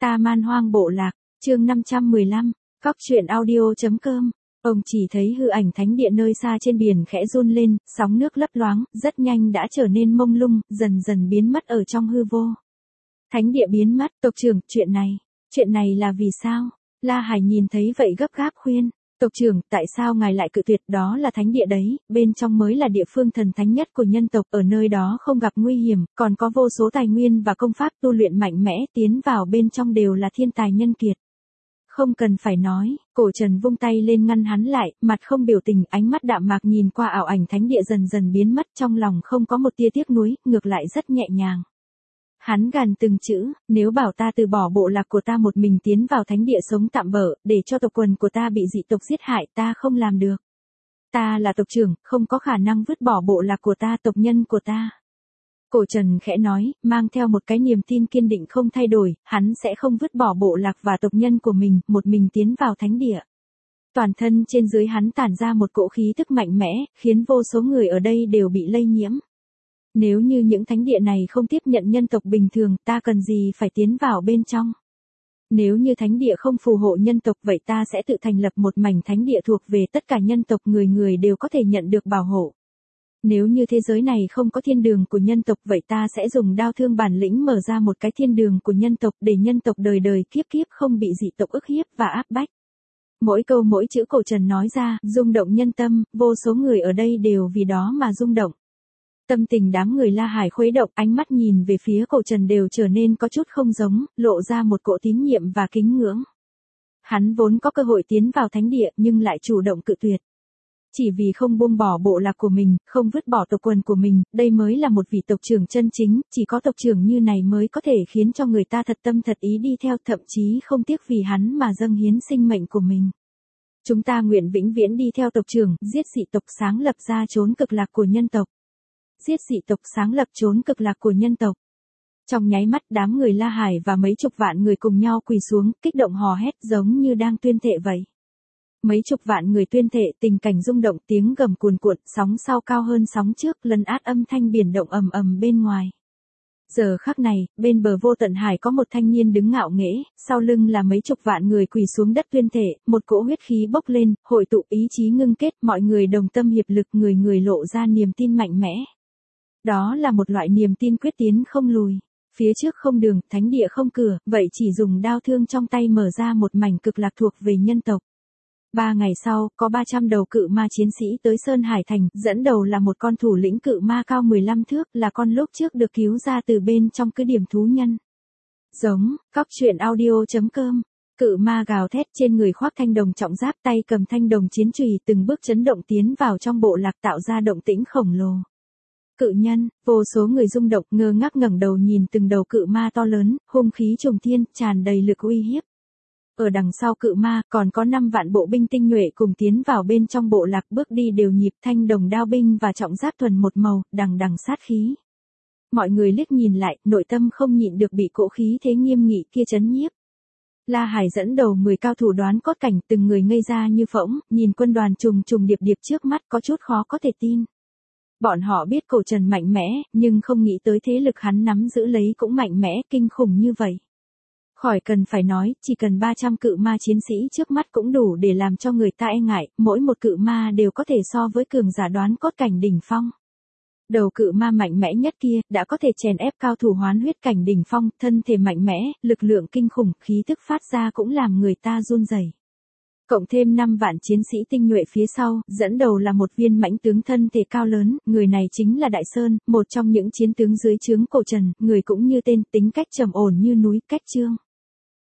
Ta Man Hoang Bộ Lạc, chương 515, Cóc truyện audio.com. Ông chỉ thấy hư ảnh thánh địa nơi xa trên biển khẽ run lên, sóng nước lấp loáng, rất nhanh đã trở nên mông lung, dần dần biến mất ở trong hư vô. Thánh địa biến mất, tộc trưởng, chuyện này là vì sao? La Hải nhìn thấy vậy gấp gáp khuyên. Tộc trưởng, tại sao ngài lại cự tuyệt? Đó là thánh địa đấy, bên trong mới là địa phương thần thánh nhất của nhân tộc, ở nơi đó không gặp nguy hiểm, còn có vô số tài nguyên và công pháp tu luyện mạnh mẽ, tiến vào bên trong đều là thiên tài nhân kiệt. Không cần phải nói, Cổ Trần vung tay lên ngăn hắn lại, mặt không biểu tình, ánh mắt đạm mạc nhìn qua ảo ảnh thánh địa dần dần biến mất, trong lòng không có một tia tiếc nuối, ngược lại rất nhẹ nhàng. Hắn gằn từng chữ, nếu bảo ta từ bỏ bộ lạc của ta một mình tiến vào thánh địa sống tạm bợ, để cho tộc quần của ta bị dị tộc giết hại, ta không làm được. Ta là tộc trưởng, không có khả năng vứt bỏ bộ lạc của ta, tộc nhân của ta. Cổ Trần khẽ nói, mang theo một cái niềm tin kiên định không thay đổi, hắn sẽ không vứt bỏ bộ lạc và tộc nhân của mình, một mình tiến vào thánh địa. Toàn thân trên dưới hắn tản ra một cỗ khí tức mạnh mẽ, khiến vô số người ở đây đều bị lây nhiễm. Nếu như những thánh địa này không tiếp nhận nhân tộc bình thường, ta cần gì phải tiến vào bên trong? Nếu như thánh địa không phù hộ nhân tộc, vậy ta sẽ tự thành lập một mảnh thánh địa thuộc về tất cả nhân tộc, người người đều có thể nhận được bảo hộ. Nếu như thế giới này không có thiên đường của nhân tộc, vậy ta sẽ dùng đao thương bản lĩnh mở ra một cái thiên đường của nhân tộc, để nhân tộc đời đời kiếp kiếp không bị dị tộc ức hiếp và áp bách. Mỗi câu mỗi chữ Cổ Trần nói ra, rung động nhân tâm, vô số người ở đây đều vì đó mà rung động. Tâm tình đám người La Hải khuấy động, ánh mắt nhìn về phía Cổ Trần đều trở nên có chút không giống, lộ ra một cỗ tín nhiệm và kính ngưỡng. Hắn vốn có cơ hội tiến vào thánh địa nhưng lại chủ động cự tuyệt. Chỉ vì không buông bỏ bộ lạc của mình, không vứt bỏ tộc quần của mình, đây mới là một vị tộc trưởng chân chính, chỉ có tộc trưởng như này mới có thể khiến cho người ta thật tâm thật ý đi theo, thậm chí không tiếc vì hắn mà dâng hiến sinh mệnh của mình. Chúng ta nguyện vĩnh viễn đi theo tộc trưởng, giết dị tộc, sáng lập ra chốn cực lạc của nhân tộc. Giết dị tộc, sáng lập chốn cực lạc của nhân tộc. Trong nháy mắt, đám người La Hải và mấy chục vạn người cùng nhau quỳ xuống, kích động hò hét giống như đang tuyên thệ vậy. Mấy chục vạn người tuyên thệ, tình cảnh rung động, tiếng gầm cuồn cuộn, sóng sau cao hơn sóng trước, lấn át âm thanh biển động ầm ầm bên ngoài. Giờ khắc này, bên bờ vô tận hải có một thanh niên đứng ngạo nghễ, sau lưng là mấy chục vạn người quỳ xuống đất tuyên thệ, một cỗ huyết khí bốc lên, hội tụ ý chí ngưng kết, mọi người đồng tâm hiệp lực, người người lộ ra niềm tin mạnh mẽ. Đó là một loại niềm tin quyết tiến không lùi. Phía trước không đường, thánh địa không cửa, vậy chỉ dùng đao thương trong tay mở ra một mảnh cực lạc thuộc về nhân tộc. 3 ngày sau, có 300 đầu cự ma chiến sĩ tới Sơn Hải Thành, dẫn đầu là một con thủ lĩnh cự ma cao 15 thước, là con lúc trước được cứu ra từ bên trong cứ điểm thú nhân. Giống, Cóc truyện audio.com. Cự ma gào thét, trên người khoác thanh đồng trọng giáp, tay cầm thanh đồng chiến chùy, từng bước chấn động tiến vào trong bộ lạc, tạo ra động tĩnh khổng lồ. Cự nhân, vô số người rung động, ngơ ngác ngẩng đầu nhìn từng đầu cự ma to lớn, hung khí trùng thiên, tràn đầy lực uy hiếp. Ở đằng sau cự ma, còn có 5 vạn bộ binh tinh nhuệ cùng tiến vào bên trong bộ lạc, bước đi đều nhịp, thanh đồng đao binh và trọng giáp thuần một màu, đằng đằng sát khí. Mọi người liếc nhìn lại, nội tâm không nhịn được bị cỗ khí thế nghiêm nghị kia chấn nhiếp. La Hải dẫn đầu 10 cao thủ đoán cốt cảnh, từng người ngây ra như phỗng, nhìn quân đoàn trùng trùng điệp điệp trước mắt có chút khó có thể tin. Bọn họ biết Cổ Trần mạnh mẽ, nhưng không nghĩ tới thế lực hắn nắm giữ lấy cũng mạnh mẽ, kinh khủng như vậy. Khỏi cần phải nói, chỉ cần 300 cự ma chiến sĩ trước mắt cũng đủ để làm cho người ta e ngại, mỗi một cự ma đều có thể so với cường giả đoán cốt cảnh đỉnh phong. Đầu cự ma mạnh mẽ nhất kia, đã có thể chèn ép cao thủ hoán huyết cảnh đỉnh phong, thân thể mạnh mẽ, lực lượng kinh khủng, khí tức phát ra cũng làm người ta run rẩy. Cộng thêm 5 vạn chiến sĩ tinh nhuệ phía sau, dẫn đầu là một viên mãnh tướng thân thể cao lớn, người này chính là Đại Sơn, một trong những chiến tướng dưới trướng Cổ Trần, người cũng như tên, tính cách trầm ổn như núi, Cách Trương.